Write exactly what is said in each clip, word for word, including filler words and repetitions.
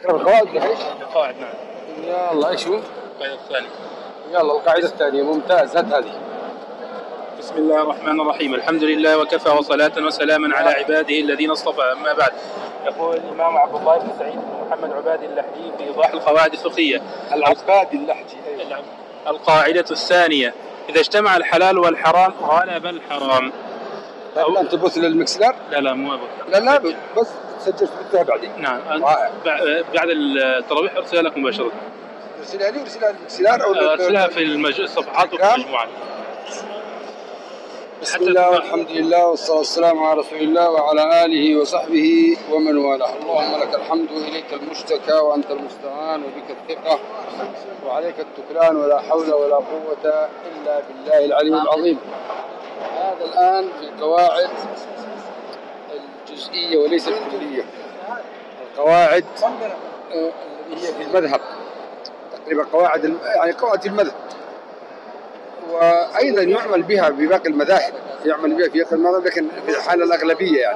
تقرأ القواعد ولا ايش؟ القواعد نعم. يلا ايش هو؟ القاعدة الثانية. يلا القاعدة الثانية ممتاز، هات هذه. بسم الله الرحمن الرحيم، الحمد لله وكفى وصلاة وسلاما على عباده الذين اصطفى، أما بعد. يقول الإمام عبد الله بن سعيد بن محمد عبادي اللحجي في إيضاح القواعد الفقهية. العبادي اللحجي. أيوة. القاعدة الثانية: إذا اجتمع الحلال والحرام غلب الحرام. أو أنت تبث للمكسلر؟ لا لا مو أبث. لا لا بس تسجل في البث بعدين. نعم. بعد التراويح أرسلها لك مباشرة. ارسلها لي وارسلها للمكسلر أو ارسلها في المج... الصفحات وفي المجموعة. بسم الله والحمد لله والصلاة والسلام على رسول الله وعلى آله وصحبه ومن والاه. اللهم لك الحمد وإليك المشتكى وأنت المستعان وبك الثقة وعليك التكلان ولا حول ولا قوة إلا بالله العلي العظيم. هذا الآن في القواعد الجزئية وليس الكلية. القواعد التي هي في المذهب تقريبا قواعد يعني قواعد المذهب، وأيضا يعمل بها بباقي المذاهب، يعمل بها في باقي المذاهب لكن في الحالة الأغلبية يعني.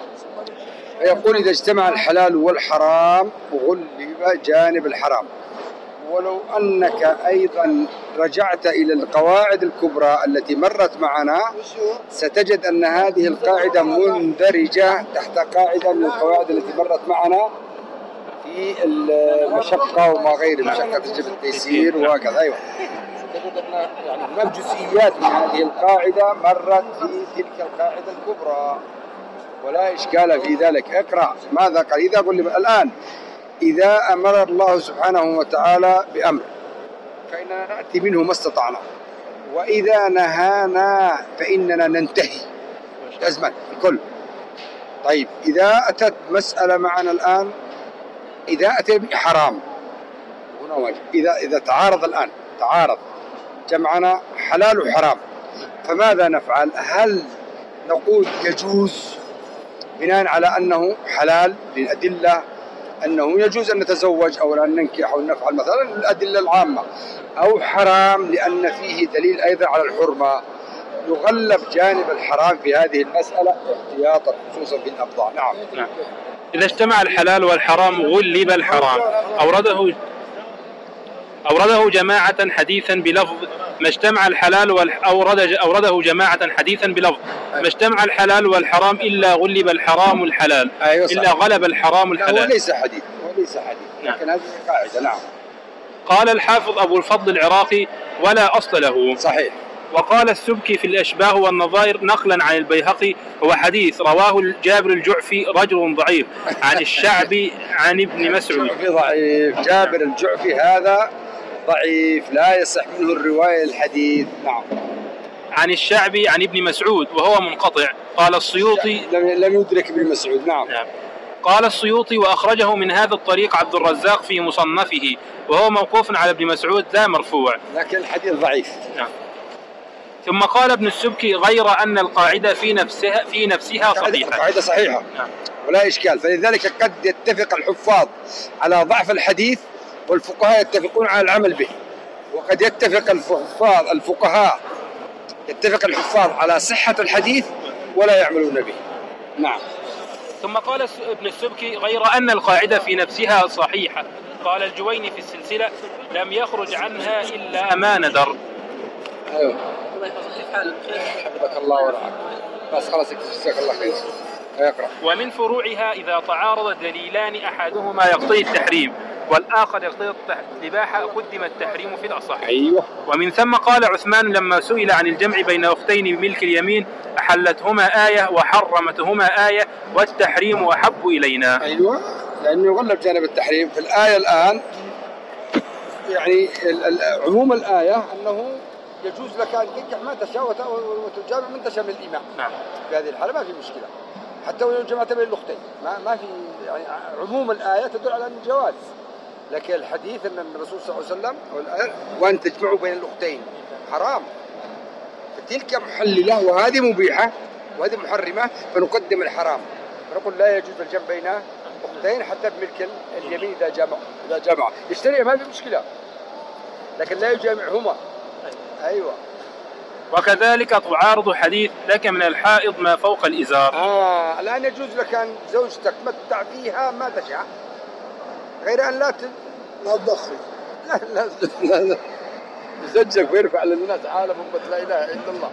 فيقول إذا اجتمع الحلال والحرام غلب جانب الحرام. ولو أنك أيضا رجعت إلى القواعد الكبرى التي مرت معنا ستجد أن هذه القاعدة مندرجة تحت قاعدة من القواعد التي مرت معنا في المشقة وما غير المشقة، تجب التيسير وهكذا. أيوة. تجد أن يعني هناك جزئيات من هذه القاعدة مرت في تلك القاعدة الكبرى ولا إشكال في ذلك. اقرأ ماذا قال. إذا قل الآن إذا أمر الله سبحانه وتعالى بأمر فإننا نأتي منه ما استطعنا، وإذا نهانا فإننا ننتهي لازما الكل. طيب إذا أتت مسألة معنا الآن، إذا أتى بحرام هنا واجب. إذا إذا تعارض الآن تعارض جمعنا حلال وحرام فماذا نفعل؟ هل نقول يجوز بناء على أنه حلال للأدلة أنه يجوز أن نتزوج أو أن ننكح أو نفعل مثلا الأدلة العامة، أو حرام لأن فيه دليل أيضا على الحرمة؟ يغلب جانب الحرام في هذه المسألة احتياطا خصوصا في الأبضاع. نعم. نعم. إذا اجتمع الحلال والحرام غلب الحرام. أورده أورده جماعة حديثا بلفظ ما اجتمع الحلال والأورد أورده جماعة حديثا بلفظ ما اجتمع الحلال والحرام إلا غلب الحرام الحلال. أيوة إلا غلب الحرام الحلال. هو ليس حديث وليس حديث لكن هذه قاعدة. نعم. قال الحافظ أبو الفضل العراقي ولا أصل له. صحيح. وقال السبكي في الأشباه والنظائر نقلا عن البيهقي هو حديث رواه جابر الجعفي رجل ضعيف عن الشعبي عن ابن مسعود. ضعيف. جابر الجعفي هذا ضعيف لا يصح منه الرواية الحديث. نعم. عن الشعبي عن ابن مسعود وهو منقطع. قال السيوطي لم يدرك ابن مسعود. نعم. نعم. قال السيوطي وأخرجه من هذا الطريق عبد الرزاق في مصنفه وهو موقوف على ابن مسعود لا مرفوع، لكن الحديث ضعيف. نعم. ثم قال ابن السبكي غير أن القاعدة في نفسها في نفسها صحيحة. القاعدة صحيحة. نعم. ولا إشكال. فلذلك قد يتفق الحفاظ على ضعف الحديث والفقهاء يتفقون على العمل به، وقد يتفق الحفاظ الفقهاء يتفق الحفاظ على صحة الحديث ولا يعملون به. نعم. ثم قال ابن السبكي غير أن القاعدة في نفسها صحيحة. قال الجويني في السلسلة لم يخرج عنها إلا ما ندر. أيوه. حفظك الله ورعاك. بس خلاص جزاك الله خير. يقرأ. ومن فروعها إذا تعارض دليلان أحدهما يقتضي التحريم والآخر يقتضي الإباحة قدم التحريم في الأصح. أيوه. ومن ثم قال عثمان لما سئل عن الجمع بين أختين بملك اليمين أحلتهما آية وحرمتهما آية والتحريم أحب إلينا. أيوه. لأنه يغلب جانب التحريم في الآية الآن، يعني عموم الآية أنه يجوز لك أن تنكح ما تشاء وتجامع من تشاء من الإمام. نعم. في هذه الحالة ما في مشكلة حتى ولو جمعت بين الأختين ما ما في، يعني عموم الآية تدل على الجواز. لكن الحديث أن الرسول صلى الله عليه وسلم وأن تجمعوا بين الأختين حرام، فتلك محللة وهذه مبيحة وهذه محرمة، فنقدم الحرام فنقول لا يجوز الجمع بين أختين حتى بملك اليمين إذا جمع إذا جمع يشتري ما في مشكلة، لكن لا يجامعهما. أيوة. وكذلك تعارض حديث لك من الحائض ما فوق الإزار. آه الآن يجوز لك أن زوجتك تمتع فيها ما تشاء غير أن لا ت... لا تدخل. لا لا لا, لا. يزجك ويرفع للناس عالم أمة لا إله إلا الله.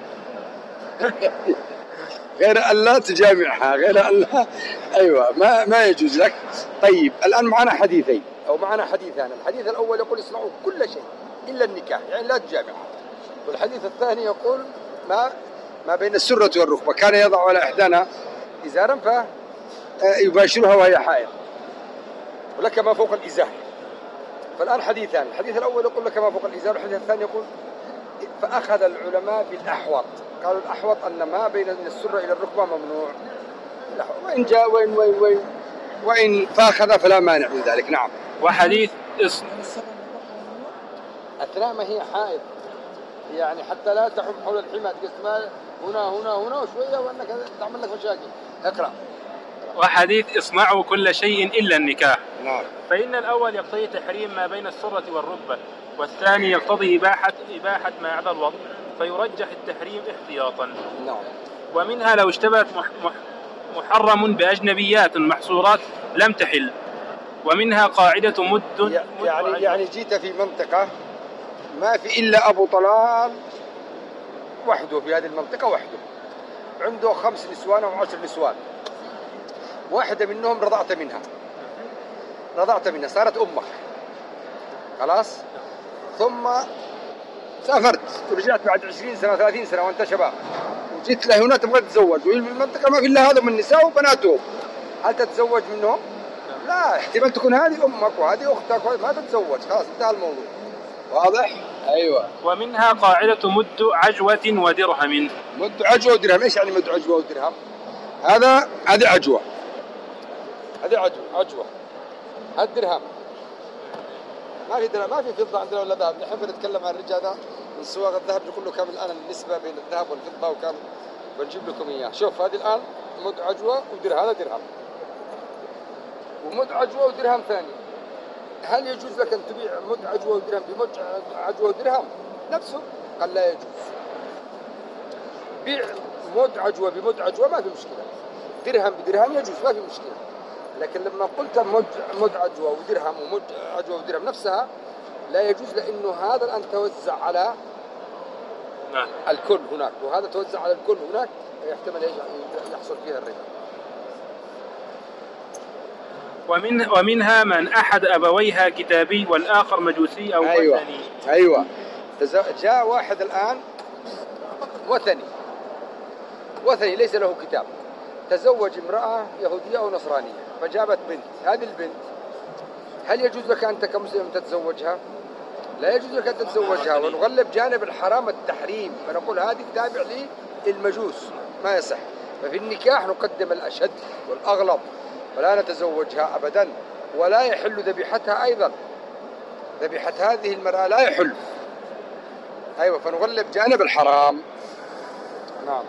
غير أن لا تجامعها، غير أن لا. أيوة ما ما يجوز لك. طيب الآن معنا حديثين أو معنا حديثان. الحديث الأول يقول اصنعوا كل شيء إلا النكاح، يعني لا تجامعها. والحديث الثاني يقول ما ما بين السرة والركبة كان يضع على إحدانا إزارا فيباشرها وهي حائض، ولك ما فوق الإزار. فالآن حديثان، الحديث الأول يقول لك ما فوق الإزار، والحديث الثاني يقول فأخذ العلماء بالأحوط، قالوا الأحوط أن ما بين السرة إلى الركبة ممنوع، وإن جاء وإن وإن وإن, وإن فأخذ فلا مانع من ذلك. نعم. وحديث أثناء ما هي حائض، يعني حتى لا تحب حول الحمى تقسم هنا هنا هنا وشوية وأنك تعمل لك مشاكل. اقرأ. وحديث اصنعوا كل شيء إلا النكاح. نعم. فإن الأول يقتضي تحريم ما بين السرة والركبة، والثاني يقتضي إباحة إباحة ما عدا الوضع، فيرجح التحريم احتياطا. نعم. ومنها لو اشتبهت محرم بأجنبيات محصورات لم تحل. ومنها قاعدة مد, مد يعني يعني جيت في منطقة ما في إلا أبو طلال وحده، في هذه المنطقة وحده عنده خمس نسوان أو عشر نسوان، واحدة منهم رضعت منها رضعت منها صارت أمك خلاص، ثم سافرت ورجعت بعد عشرين سنة ثلاثين سنة وأنت شباب وجيت له هنا تبغى تتزوج، والمنطقة ما في إلا هذا من النساء وبناتهم، هل تتزوج منهم؟ لا، احتمال تكون هذه أمك وهذه أختك ما تتزوج، خلاص انتهى الموضوع. واضح؟ أيوة. ومنها قاعدة مد عجوة ودرهم. مد عجوة ودرهم، إيش يعني مد عجوة ودرهم؟ هذا هذه عجوة، هذه عجوة عجوة هذا درهم، ما في درهم، ما في فضة عندنا ولا ذهب. نحن بنتكلم عن الرجال هذا من سواق الذهب، نقول له كم الآن النسبة بين الذهب والفضة وكم بنجيب لكم إياه. شوف هذه الآن مد عجوة ودرهم، هذا درهم، ومد عجوة ودرهم ثاني. هل يجوز لك أن تبيع مد عجوة ودرهم بمد عجوة ودرهم نفسه؟ قال لا يجوز. بيع مد عجوة بمد عجوة ما في مشكلة، درهم بدرهم يجوز ما في مشكلة، لكن لما قلت مد مد عجوة ودرهم ومد عجوة ودرهم نفسها لا يجوز، لأنه هذا الآن توزع على الكل هناك، وهذا توزع على الكل هناك، يحتمل يحصل فيها الربا. ومن ومنها من أحد أبويها كتابي والآخر مجوسي أو أيوة. وثني. أيوة. جاء واحد الآن وثني وثني ليس له كتاب، تزوج امرأة يهودية أو نصرانية فجابت بنت، هذه البنت هل يجوز لك أنت كمسلم تتزوجها؟ لا يجوز لك أن تتزوجها، ونغلب جانب الحرام التحريم، فنقول هذه تابع للمجوس ما يصح. ففي النكاح نقدم الأشد والأغلب، ولا نتزوجها أبدا، ولا يحل ذبيحتها أيضا، ذبيحة هذه المرأة لا يحل. أيوة، فنغلب جانب الحرام. نعم.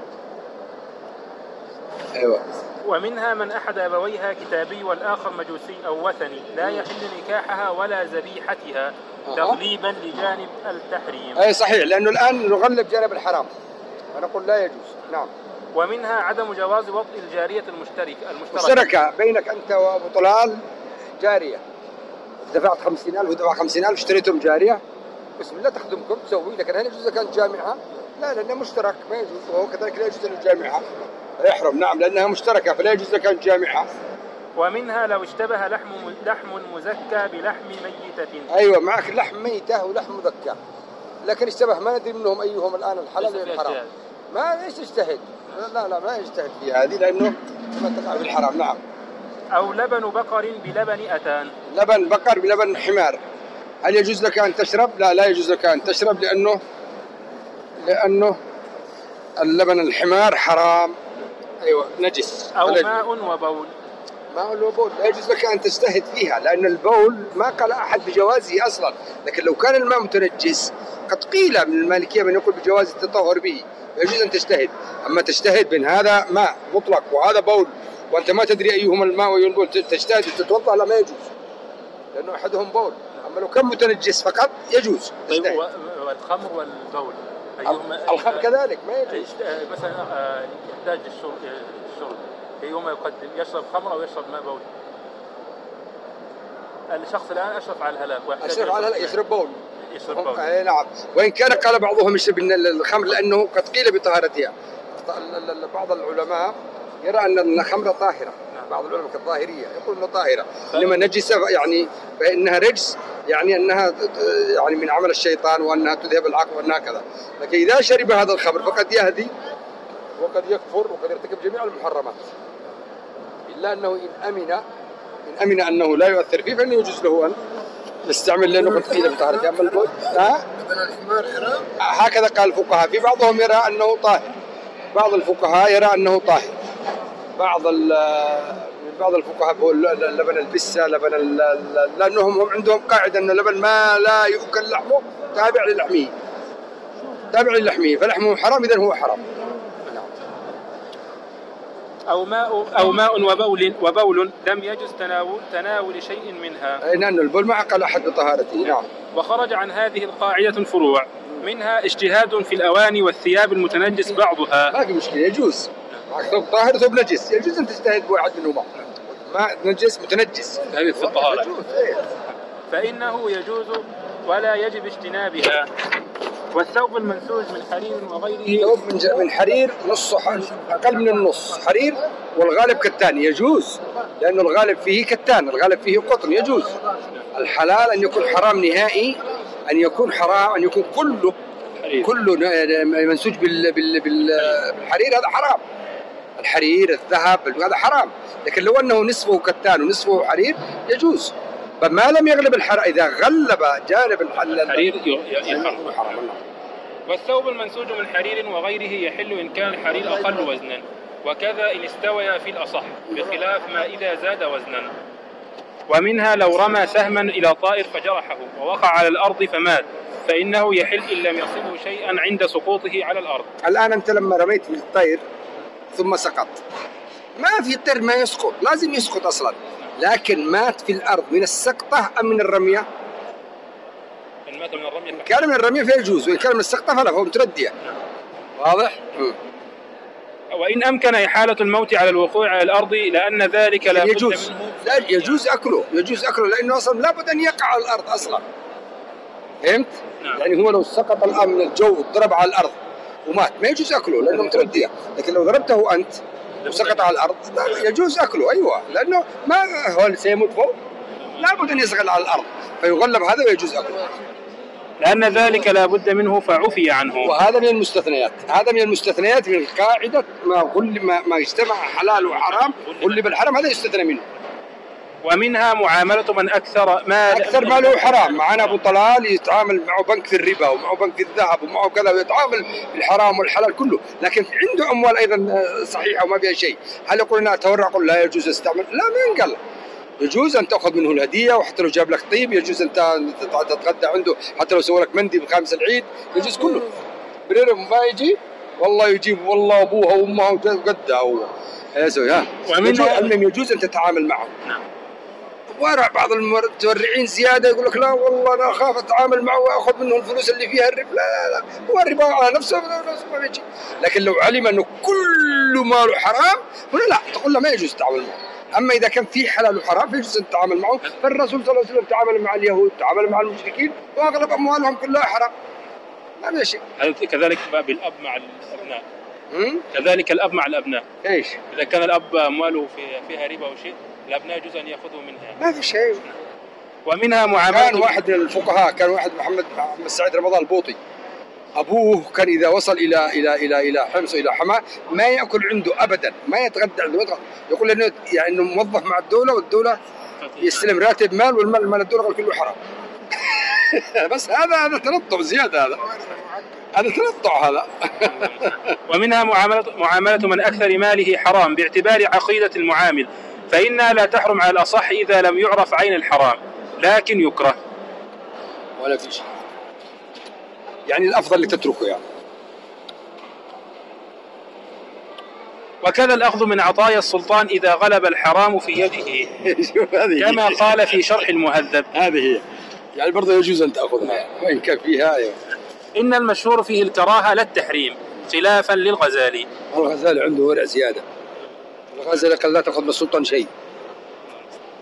أيوة. ومنها من أحد أبويها كتابي والآخر مجوسي أو وثني لا يحل نكاحها ولا ذبيحتها تغليبا لجانب التحريم. أي صحيح، لأنه الآن نغلب جانب الحرام فنقول لا يجوز. نعم. ومنها عدم جواز وطء الجارية المشتركة المشتركة مشتركة بينك أنت وأبو طلال، جارية دفعت خمسين ألف ودفع خمسين ألف اشتريتهم جارية، بسم الله تخدمكم تسوي، لكن هل يجوز كانت جامعة؟ لا، لأنها مشترك ما يجوز، وهو كذلك لا يجوز أن الجامعة يحرم. نعم، لأنها مشتركة فلا يجوز لك أن جامعة. ومنها لو اشتبه لحم لحم مزكى بلحم ميتة. أيوة معك لحم ميتة ولحم مذكى، لكن اشتبه ما ندري منهم أيهم الآن الحلال والحرام، ما ايش يجتهد؟ لا لا ما يجتهد في هذه لأنه ما تقع في الحرام. نعم. أو لبن بقر بلبن أتان. لبن بقر بلبن حمار، هل يجوز لك أن تشرب؟ لا لا يجوز لك أن تشرب، لأنه لأنه اللبن الحمار حرام. أيوة نجس. أو ماء وبول. ماء وبول لا يجوز لك أن تجتهد فيها، لأن البول ما قال أحد بجوازه أصلا، لكن لو كان الماء متنجس قد قيل من المالكية من يقول بجواز التطهر به، يجوز أن تجتهد. أما تجتهد بين هذا ماء مطلق وهذا بول وأنت ما تدري أيهما الماء والبول تجتهد وتتوضأ، لا ما يجوز، لأنه أحدهم بول. أما لو كان متنجس فقط يجوز. طيب والخمر والبول الخمر كذلك ما يجوز. مثلا يحتاج الشرب الشرب أيهما يقدم، يشرب خمر أو يشرب ماء بول؟ الشخص الآن أشرف على الهلاك أشرف على الهلاك يشرب بول يشرب بول أي نعم. وإن كان قال بعضهم يشرب الخمر لأنه قد قيل بطهارتها. بعض العلماء يرى أن الخمر طاهرة، بعض العلماء كالظاهرية يقول أنه طاهرة، إنما نجسة يعني فإنها رجس، يعني أنها يعني من عمل الشيطان وأنها تذهب العقل وأنها كذا. لكن إذا شرب هذا الخمر فقد يهدي وقد يكفر وقد يرتكب جميع المحرمات، إلا أنه إن أمن إن أمن أنه لا يؤثر فيه فإنه يجوز له أن يستعمل لأنه قد قيل بطهارته. أما البول ها هكذا قال الفقهاء. في بعضهم يرى أنه طاهر، بعض الفقهاء يرى أنه طاهر، بعض بعض الفقهاء بيقول لبن البسة لبن لأنهم هم عندهم قاعدة أن اللبن ما لا يؤكل لحمه تابع للحمه تابع للحمه فلحمه حرام إذن هو حرام. أو ماء أو ماء وبول وبول لم يجز تناول تناول شيء منها. أي نعم البول ما عقل أحد بطهارته. نعم. وخرج عن هذه القاعدة الفروع، منها اجتهاد في الأواني والثياب المتنجس بعضها. ما في مشكلة يجوز. ثوب طاهر ثوب نجس يجوز أن تجتهد بواحد منهما. ما نجس متنجس هذه في الطهارة. فإنه يجوز ولا يجب اجتنابها. والثوب المنسوج من حرير وغيره. ثوب من من حرير نصه أقل من النص حرير والغالب كتان يجوز، لأنه الغالب فيه كتان، الغالب فيه قطن يجوز. الحلال أن يكون حرام نهائي، أن يكون حرام أن يكون كله حرير. كله منسوج بال بال بالحرير هذا حرام. الحرير الذهب هذا حرام، لكن لو أنه نصفه كتان ونصفه حرير يجوز. فما لم يغلب الحرام، إذا غلب جانب الحرير يحرم حرام. والثوب المنسوج من حرير وغيره يحل إن كان الحرير أقل وزنا، وكذا إن استوى في الأصح، بخلاف ما إذا زاد وزنا. ومنها لو رمى سهما إلى طائر فجرحه ووقع على الأرض فمات، فإنه يحل إن لم يصبه شيئا عند سقوطه على الأرض. الآن أنت لما رميت من الطير ثم سقط، ما في طير ما يسقط، لازم يسقط أصلا، لكن مات في الأرض من السقطة أم من الرمية؟ إن مات من الرمية إن كان من الرمية فيجوز، وإن كان من السقطة فلا، فهو متردية. واضح؟ م. وإن أمكن إحالة الموت على الوقوع على الأرض لأن ذلك لا بد يجوز منه. لا يجوز أكله، يجوز أكله لأنه أصلا لا بد أن يقع على الأرض أصلا. فهمت؟ نعم. يعني هو لو سقط الآن من الجو وضرب على الأرض ومات ما يجوز أكله لأنه متردية، لكن لو ضربته أنت وسقط على الأرض يجوز أكله. أيوة، لأنه ما هو سيموت فوق، لا بد أن يسقط على الأرض فيغلب هذا ويجوز أكله. لأن ذلك لا بد منه فعفي عنه. وهذا من المستثنيات، هذا من المستثنيات من قاعدة ما غل ما, ما اجتمع حلال وحرام غلب الحرام، هذا يستثنى منه. ومنها معاملة من أكثر مال أكثر ماله حرام. معنا أبو طلال يتعامل معه بنك في الربا ومعه بنك في الذهب ومعه كذا، ويتعامل بالحرام والحلال كله، لكن عنده أموال أيضا صحيحة وما فيها شيء. هل يقول أنا أتورع؟ قل لا يجوز استعمل. لا، ما ينقل. يجوز أن تأخذ منه الهدية، وحتى لو جاب لك طيب يجوز أن تتغدى عنده، حتى لو سوى لك مندي بخامس العيد يجوز كله. برير ما يجي والله يجيب والله أبوها وأمها وقدها هو يسوي ها. ومنها المهم يجوز أن تتعامل معه. نعم. ورع بعض المتورعين زيادة يقول لك لا والله أنا أخاف أتعامل معه وأخذ منه الفلوس اللي فيها الربا. لا لا لا، هو الربا على نفسه ما بيجي. لكن لو علم أنه كل ماله حرام هنا لا، تقول له ما يجوز التعامل معه. أما إذا كان في حلال وحرام فيجوز أن تتعامل معه. فالرسول صلى الله عليه وسلم تعامل مع اليهود، تعامل مع المشركين، وأغلب أموالهم كلها حرام، ما في شيء. كذلك باب الأب مع الأبناء. كذلك الأب مع الأبناء. إيش؟ إذا كان الأب أمواله في فيها ربا أو شيء، الأبناء يجوز أن يأخذوا منها. ما في شيء. ومنها معاملة. كان واحد من الفقهاء، كان واحد محمد محمد سعيد رمضان البوطي، أبوه كان إذا وصل إلى إلى إلى إلى حمص إلى حماة ما يأكل عنده أبدا، ما يتغدى عنده، يتغدى. يقول إنه يعني إنه موظف مع الدولة، والدولة يستلم راتب مال، والمال مال الدولة كله حرام. بس هذا هذا تنطع زيادة، هذا هذا تنطع هذا. ومنها معاملة معاملة من أكثر ماله حرام باعتبار عقيدة المعامل، فإنها لا تحرم على الأصح إذا لم يعرف عين الحرام، لكن يكره. ولا في شيء، يعني الأفضل لتتركه يعني. وكذا الأخذ من عطايا السلطان إذا غلب الحرام في يده، كما قال في شرح المهذب. هذه هي يعني برضه يجوز أن تأخذها وإن كان فيها. أيوة. إن المشهور فيه الكراهة لا التحريم، خلافا للغزالي. الغزالي عنده ورع زيادة. الغزالي قال لا تأخذ من السلطان شيء.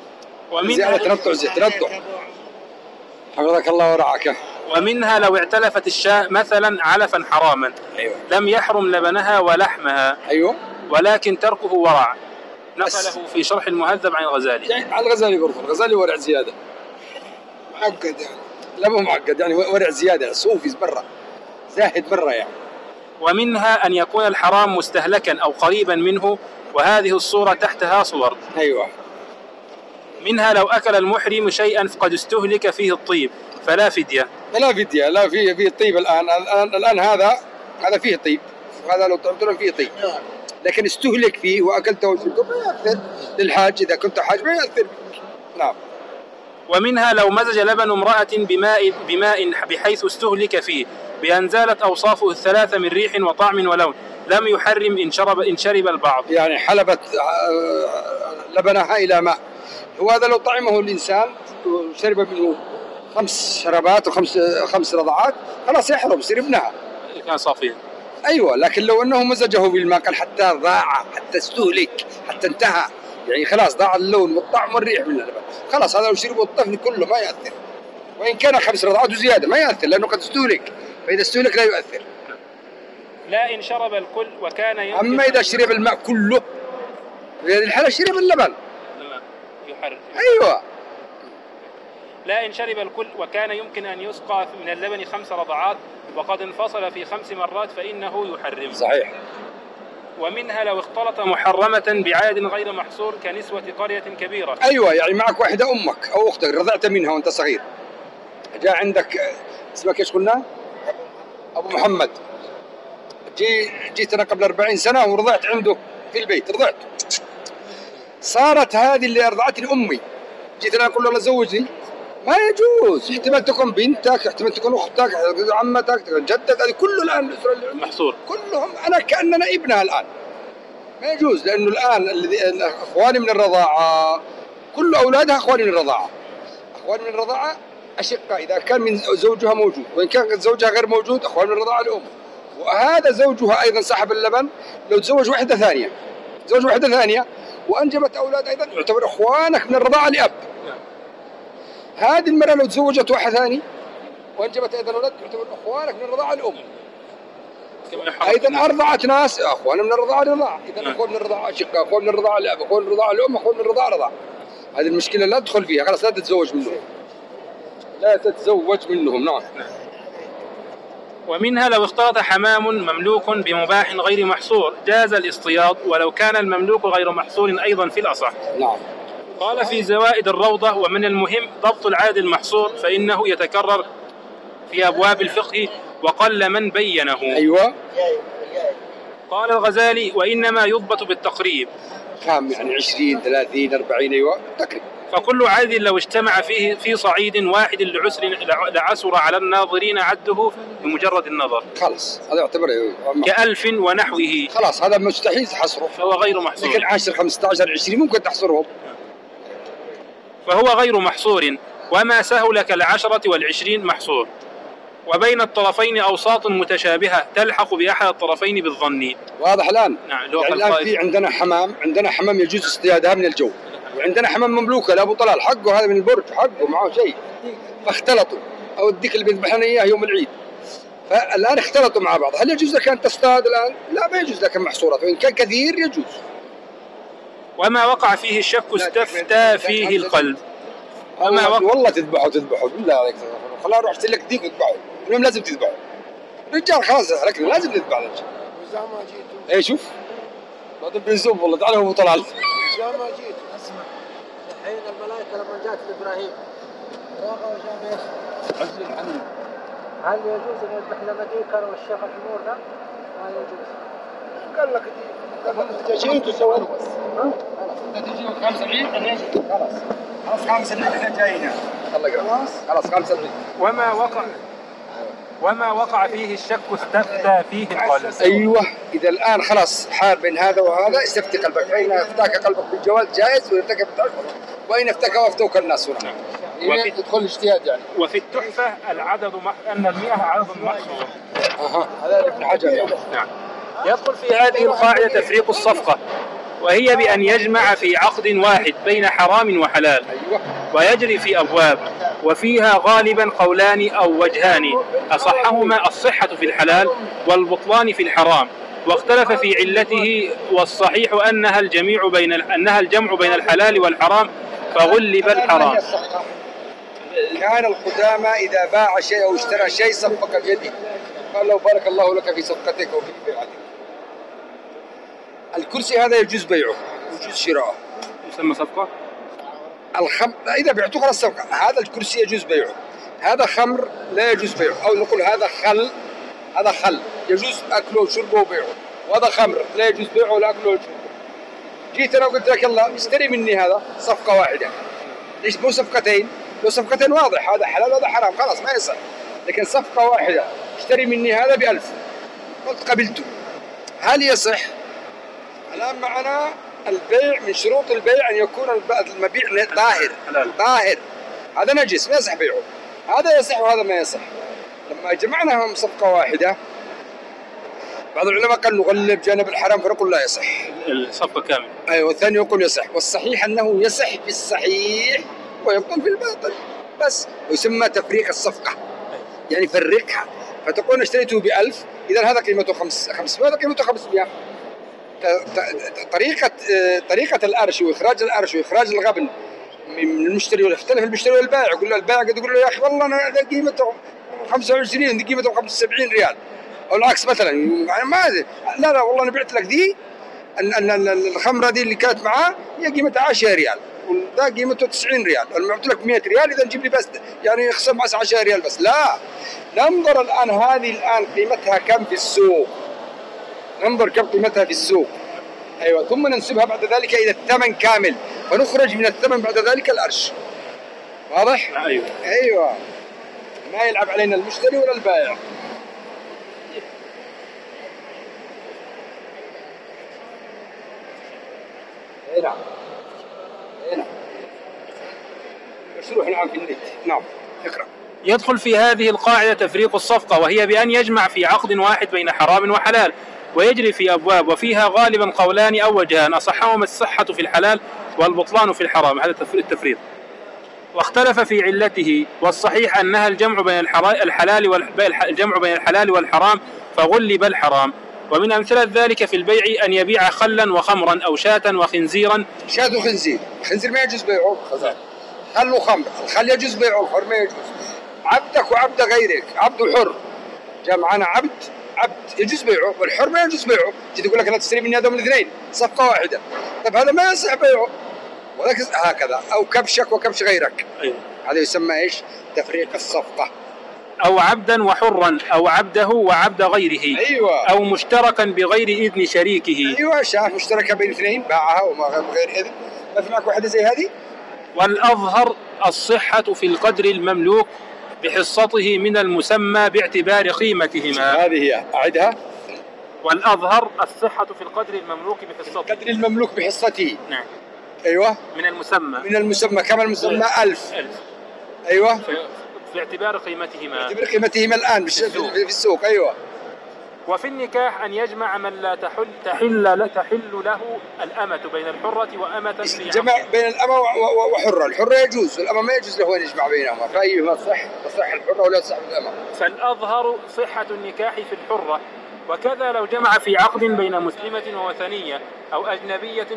زيادة تنطع زي تنطع. حفظك الله ورعاك. ومنها لو اعتلفت الشاة مثلا علفا حراما أيوة. لم يحرم لبنها ولحمها. أيوة. ولكن تركه ورع. نقله في شرح المهذب عن الغزالي. يعني على الغزالي برضه، الغزالي ورع زيادة. معقد يعني. لا مو معقد يعني ورع زيادة، صوفي برا. زاهد برا يعني. ومنها أن يكون الحرام مستهلكا أو قريبا منه، وهذه الصورة تحتها صور. أيوة. منها لو أكل المحرم شيئا قد استهلك فيه الطيب فلا فدية. لا فدية، لا فيه فيه طيب الآن، الآن الآن هذا هذا فيه طيب، هذا لو طعمت له فيه طيب. لكن استهلك فيه وأكلته وشربته ما يأثر للحاج، إذا كنت حاج ما يأثر. نعم. ومنها لو مزج لبن امرأة بماء بماء بحيث استهلك فيه بأن زالت أوصافه الثلاثة من ريح وطعم ولون لم يحرم إن شرب إن شرب البعض. يعني حلبت لبنها إلى ماء، وهذا لو طعمه الإنسان وشرب منه خمس شربات وخمس خمس رضعات خلاص يحرم يصير ابنها. كان صافيا. أيوة، لكن لو أنه مزجه بالماء قال حتى ضاع حتى استهلك حتى انتهى، يعني خلاص ضاع اللون والطعم والريح من اللبن، خلاص هذا لو شربه الطفل كله ما يأثر، وإن كان خمس رضعات وزيادة ما يأثر لأنه قد استهلك، فإذا استهلك لا يؤثر. لا إن شرب الكل وكان يمكن. أما إذا شرب الماء كله في هذه الحالة شرب اللبن. يحرم. أيوة. لا إن شرب الكل وكان يمكن أن يسقى من اللبن خمس رضعات وقد انفصل في خمس مرات فإنه يحرم. صحيح. ومنها لو اختلط محرمة بعدد غير محصور كنسوة قرية كبيرة. أيوة، يعني معك واحدة أمك أو أختك رضعت منها وأنت صغير، جاء عندك اسمك إيش قلنا؟ أبو محمد. جي جيت أنا قبل أربعين سنة ورضعت عنده في البيت، رضعت. صارت هذه اللي أرضعتني أمي، جيت أنا أقول له زوجني، ما يجوز، احتمال تكون بنتك، احتمال تكون أختك، عمتك، جدك، هذه كله الآن الأسرة اللي محصور، كلهم أنا كأننا ابنها الآن. ما يجوز، لأنه الآن الذي أخواني من الرضاعة كل أولادها أخواني من الرضاعة، أخواني من الرضاعة أشقة إذا كان من زوجها موجود، وإن كان زوجها غير موجود أخواني من الرضاعة الأم. وهذا زوجها أيضا سحب اللبن لو تزوج واحدة ثانية، تزوج واحدة ثانية وأنجبت أولاد أيضا يعتبر إخوانك من الرضاعة لأب. هذه المرأة لو تزوجت واحد ثاني وأنجبت أيضا أولاد يعتبر إخوانك من الرضاعة الأم. أيضا أرضعت ناس أخوان من الرضاعة الرضاعة، إذا أخوان من الرضاعة أشقة، أخوان من الرضاعة الأب، أخوان من الرضاعة الأم، أخوان من الرضاعة رضاعة. هذه المشكلة لا تدخل فيها، خلاص لا تتزوج منهم، لا تتزوج منهم. نعم. ومنها لو اختلط حمام مملوك بمباح غير محصور جاز الاصطياد ولو كان المملوك غير محصور أيضا في الأصح. نعم. قال في زوائد الروضة: ومن المهم ضبط العدد المحصور فإنه يتكرر في أبواب الفقه وقل من بينه. أيوة. قال الغزالي: وإنما يضبط بالتقريب. كم يعني عشرين ثلاثين أربعين؟ أيوة تقريب. فكل عدد لو اجتمع فيه في صعيد واحد لعسر لعسر على الناظرين عده بمجرد النظر. خلاص هذا يعتبر كألف ونحوه. خلاص هذا مستحيل تحصره، فهو غير محصور. لكن عشر خمسة عشر عشرين ممكن تحصرهم، فهو غير محصور. وما سهل كالعشرة والعشرين محصور. وبين الطرفين أوساط متشابهة تلحق بأحد الطرفين بالظن. واضح الآن؟ نعم. يعني الآن في عندنا حمام، عندنا حمام يجوز اصطيادها من الجو، وعندنا حمام مملوكة لأبو طلال حقه هذا من البرج حقه معه شيء، فاختلطوا، أو الديك اللي بيذبح لنا إياه يوم العيد، فالآن اختلطوا مع بعض. هل يجوز لك أن تصطاد الآن؟ لا ما يجوز لك محصورات، وإن كان كثير يجوز. وما وقع فيه الشك استفتى فيه القلب. وما وقع والله تذبحوا تذبحوا بالله عليك، خلاص روح اشتري لك ديك وتذبحه، اليوم لازم تذبحه. رجال خلاص حركنا لازم نذبح لك. إذا ما جيتوا. إيه شوف. ما تبي نزوم والله، تعال أبو طلال. إذا ما جيتوا. اسمع. الحين الملائكة لما جات لإبراهيم راغوا وجاب إيش؟ عزل الحنين. هل يجوز أن يذبح لنا ديكا والشيخ النور ده؟ ما يجوز. قال لك ديك. أنت جيت وسويت بس. ها؟ خلاص أنت تجي خمسة عيد أنا أجي. خلاص. خلاص خمسة عيد إحنا جايين. الله يقرأ. خلاص خمسة عيد. وما وقع وما وقع فيه الشك استفتى فيه القلب. أيوة. إذا الآن خلاص حار بين هذا وهذا استفتي قلبك، فإن افتاك قلبك بالجواز جائز، وإن افتك بالتعفف، وإن افتك وافتوك الناس هنا. وفي تدخل الاجتهاد يعني. وفي التحفة العدد مح... أن المئة عدد محصور. أها هذا ابن حجر يعني. نعم. يدخل في هذه القاعدة تفريق الصفقة وهي بأن يجمع في عقد واحد بين حرام وحلال ويجري في أبواب وفيها غالبا قولان أو وجهان أصحهما الصحة في الحلال والبطلان في الحرام، واختلف في علته، والصحيح أنها الجميع بين أنها الجمع بين الحلال والحرام فغلب الحرام. كان القدامى إذا باع شيء أو اشترى شيء صفق بيده، قال له بارك الله لك في صفقتك وفي بيعتك. الكرسي هذا يجوز بيعه ويجوز شراءه، يسمى صفقة. الخمر إذا بعته خلاص صفقة. هذا الكرسي يجوز بيعه، هذا خمر لا يجوز بيعه، أو نقول هذا خل، هذا خل يجوز أكله وشربه وبيعه، وهذا خمر لا يجوز بيعه ولا أكله وشربه. جيت أنا وقلت لك يلا اشتري مني هذا صفقة واحدة، ليش مو صفقتين؟ لو صفقتين واضح هذا حلال وهذا حرام خلاص ما يصح، لكن صفقة واحدة اشتري مني هذا بألف، قلت قبلته، هل يصح؟ الآن معنا البيع، من شروط البيع أن يكون المبيع طاهر، طاهر، هذا نجس ما يصح بيعه، هذا يصح وهذا ما يصح. لما جمعناهم صفقة واحدة بعض العلماء قال نغلب جانب الحرام فنقول لا يصح الصفقة كاملة. أيوة، والثاني يقول يصح، والصحيح أنه يصح في الصحيح ويبطل في الباطل بس، ويسمى تفريق الصفقة، يعني فرقها، فتقول اشتريته بألف إذا هذا قيمته خمس خمسمائة هذا قيمته خمسمائة. طريقة طريقة الأرش وإخراج الأرش وإخراج الغبن من المشتري، ويختلف المشتري والبائع، يقول له البائع قد يقول له يا أخي والله أنا هذا قيمته خمسة وعشرين، دي قيمته خمسة وسبعين ريال، أو العكس مثلا، يعني ما لا لا والله أنا بعت لك دي الخمرة دي اللي كانت معاه هي قيمتها عشرة ريال وده قيمته تسعين ريال، أنا بعت لك مئة ريال إذا نجيب لي بس يعني خصم عشرة ريال بس. لا، ننظر الآن هذه الآن قيمتها كم في السوق، ننظر كم قيمتها في السوق، أيوة، ثم ننسبها بعد ذلك إلى الثمن كامل، فنخرج من الثمن بعد ذلك الأرش. واضح؟ أيوة. أيوة، ما يلعب علينا المشتري ولا البائع. نعم نعم مشروح الآن في النت. نعم اقرأ. يدخل في هذه القاعدة تفريق الصفقة، وهي بأن يجمع في عقد واحد بين حرام وحلال ويجري في أبواب وفيها غالبا قولان أو وجهان أصحهما الصحة في الحلال والبطلان في الحرام، هذا التفريق. واختلف في علته، والصحيح أنها الجمع بين الحلال والجمع بين الحلال والحرام فغلب الحرام. ومن أمثلة ذلك في البيع أن يبيع خلا وخمرا أو شاة وخنزيرا. شاة وخنزير، الخنزير ما يجوز بيعه، خل وخمر، الخل يجوز بيعه، الخمر ما يجوز. عبدك وعبد غيرك، عبد وحر، جاء معنا عبد عبد يجوز بيعه والحر ما يجوز بيعه، تجي تقول لك لا تشتري مني هذا من الاثنين صفقة واحدة، طيب هذا ما يصح بيعه، ولكن هكذا. أو كبشك وكبش غيرك. أيوة. هذا يسمى إيش؟ تفريق الصفقة. أو عبدا وحرا، أو عبده وعبد غيره. أيوة. أو مشتركا بغير إذن شريكه. أيوة، شاة مشتركة بين اثنين باعها وما غير إذن، ما في معك واحدة زي هذه؟ والأظهر الصحة في القدر المملوك بحصته من المسمى باعتبار قيمتهما. هذه هي، أعدها. والأظهر الصحة في القدر المملوك بحصته. القدر المملوك بحصته. نعم. أيوة. من المسمى. من المسمى، كما المسمى ألف. ألف. أيوة. في اعتبار قيمتهما. باعتبار قيمتهما الآن في السوق. في السوق. أيوة. وفي النكاح أن يجمع من لا تحل تحل لا تحل له الأمة بين الحرة وأمة في جمع بين الأمة وحرة، الحرة يجوز والأمة ما يجوز له أن يجمع بينهما، فأيهما صح؟ تصح الحرة ولا تصح الأمة. فالأظهر صحة النكاح في الحرة، وكذا لو جمع في عقد بين مسلمة ووثنية أو أجنبية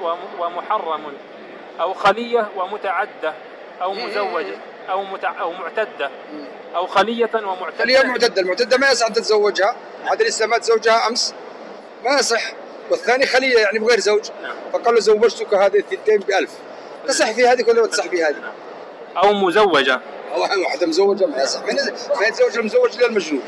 ومحرم أو خلية ومتعدة أو مزوجة أو متع... أو معتدة أو خلية ومعتدة. خلية معتدة، المعتدة ما يصح أن تتزوجها، هذا لسه ما تزوجها أمس ما يصح، والثاني خلية يعني بغير زوج. نعم. فقال له زوجتك هذه الثنتين بألف، تصح في هذه ولا ما تصح في هذه؟ أو مزوجة. والله واحدة مزوجة ما يصح، ما يتزوج المزوج إلا المجنون.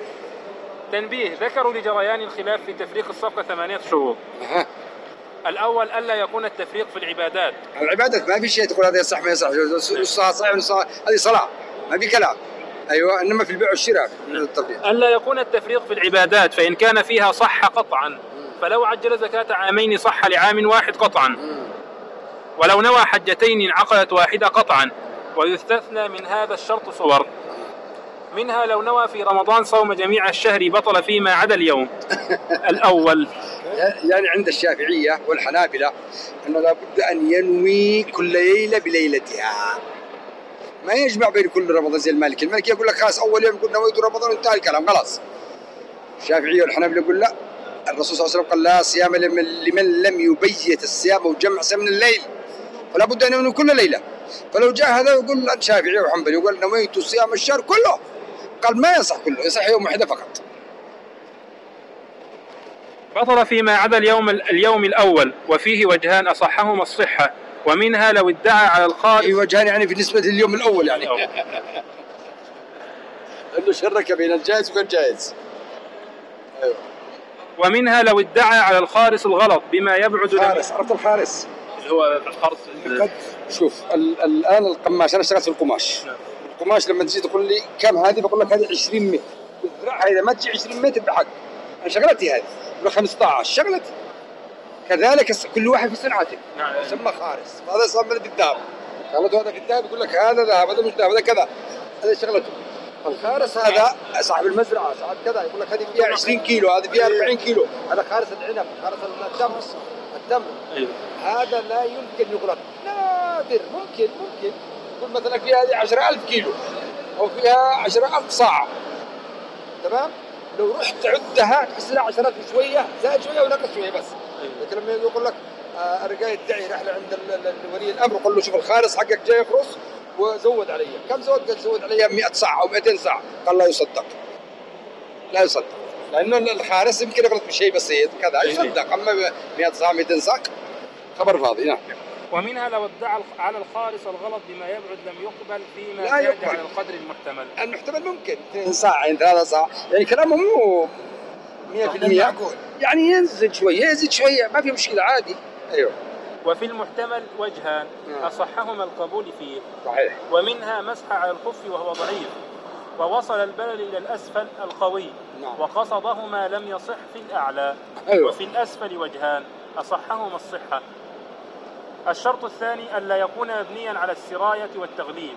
تنبيه: ذكروا لجريان الخلاف في تفريق الصفقة ثمانية شروط. أه. الأول ألا يكون التفريق في العبادات. العبادات ما في شيء تقول هذا يصح ما يصح، نصها صحيح ونصها هذه صلاة، ما في كلام. أيوة، إنما في البيع والشراء التفريق. ألا يكون التفريق في العبادات، فإن كان فيها صح قطعا، فلو عجل زكاة عامين صح لعام واحد قطعا، ولو نوى حجتين انعقدت واحدة قطعا. ويستثنى من هذا الشرط صور. منها لو نوى في رمضان صوم جميع الشهر بطل فيما عدا اليوم الأول. يعني عند الشافعية والحنابلة أنه لابد أن ينوي كل ليلة بليلتها، ما يجمع بين كل رمضان زي المالكي. المالكي يقول لك خلاص أول يوم يقول نويت رمضان وانتهى الكلام خلاص. الشافعية والحنابلة يقول لا، الرسول صلى الله عليه وسلم قال لا صيام لمن لم يبيت الصيام وجمع من الليل، فلا بد أن ينوي كل ليلة. فلو جاء هذا يقول الشافعي وحنبلي يقول نويت صيام الشهر كله، قال ما يصح كله، يصح يوم واحد فقط. بطل فيما عدا اليوم اليوم الأول، وفيه وجهان أصحهما الصحة، ومنها لو ادعى على الخارج. في وجهان يعني بالنسبة لليوم الأول يعني أنه شرك بين الجائز والجائز. أيوه. ومنها لو ادعى على الخارس الغلط بما يبعد. الخارس، عرفت الخارس؟ اللي هو الخرص. شوف الآن القماش، أنا اشتغلت في القماش. نعم. القماش لما تجي تقول لي كم هذه بقول لك هذه عشرين متر، بالذراع إذا ما تجي عشرين متر بحق. أنا شغلتي هذه بقول خمسة عشر شغلتي. كذلك كل واحد في صنعته. نعم. يسمى خارس، هذا صار بالذهب. شغلته هذا في الذهب يقول لك هذا ذهب، هذا مش ذهب، هذا كذا. هذا شغلته. الخارس هذا صاحب المزرعة صاحب كذا يقول لك هذه فيها عشرين كيلو، هذه فيها أربعين كيلو، هذا خارس العنب، خارس التمر، التمر. أيوه. هذا لا يمكن يغلط، نادر. ممكن ممكن يقول مثلا فيها هذه عشرة ألف كيلو أو فيها عشرة ألف صاع، تمام؟ لو رحت تعدها تحس لها عشرات شوية، زائد شوية ونقص شوية بس. لكن لما يقول لك أرجع يدعي رحلة عند ولي الأمر وقال له شوف الخارس حقك جاي يخرص وزود علي، كم زود؟ قال زود علي مئة صاع أو مئتين صاع، قال لا يصدق، لا يصدق، لأنه الخارس يمكن يغلط بشيء بسيط كذا يصدق، أما مئة صاع مئتين صاع خبر فاضي. نعم. ومنها لو ادعى على الخارس الغلط بما يبعد لم يقبل فيما زاد على القدر المحتمل. المحتمل ممكن اثنين صاع ثلاثة صاع، يعني كلامه مو مئة بالمئة، يعني ينزل شوية يزيد شوية ما في مشكلة عادي. أيوه. وفي المحتمل وجهان أصحهما القبول فيه. صحيح. ومنها مسح على الخف وهو ضعيف ووصل البلل إلى الأسفل القوي. نعم. وقصدهما لم يصح في الأعلى. أيوه. وفي الأسفل وجهان أصحهما الصحة. الشرط الثاني ألا يكون مبنيا على السراية والتغليب،